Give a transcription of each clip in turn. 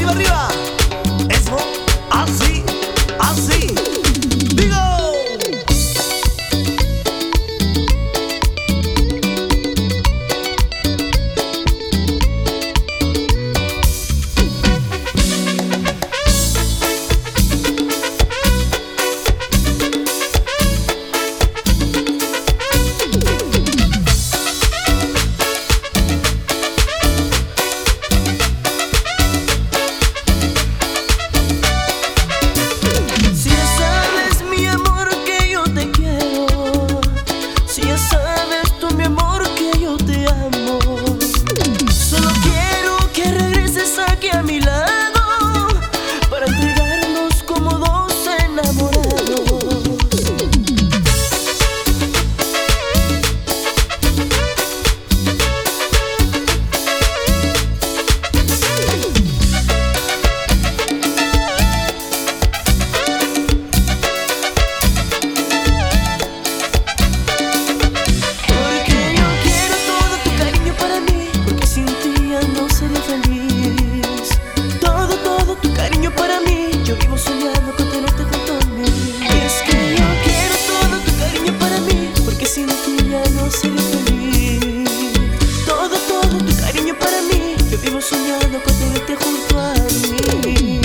arriba, arriba. Eso, así, así. Digo. Soñando con tenerte junto a mí.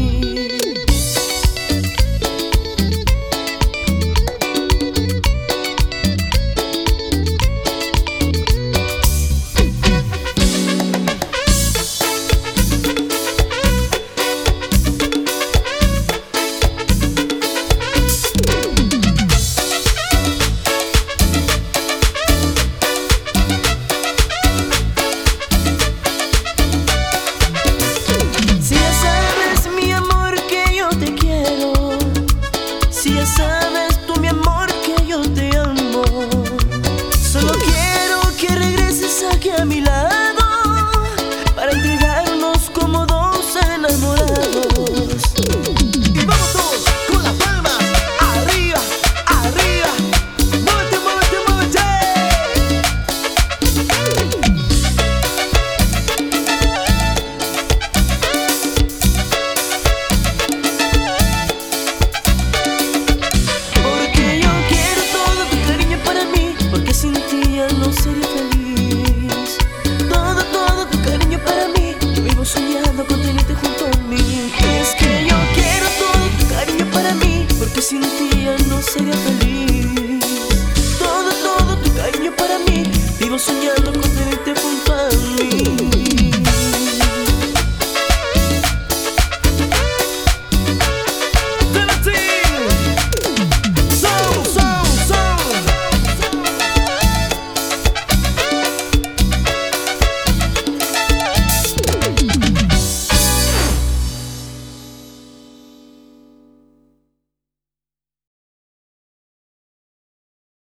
Si ya sabes tú, mi amor, que yo te amo, solo quiero que regreses aquí a mi lado para entregarnos como dos enamorados. Y vamos todos con las palmas arriba, arriba. Muévete, muévete, muévete. Sin ti ya no sería feliz. Todo tu cariño para mí. Yo vivo soñando con tenerte junto a mí. Es que yo quiero todo tu cariño para mí, porque sin ti ya no sería feliz. Todo tu cariño para mí. Vivo soñando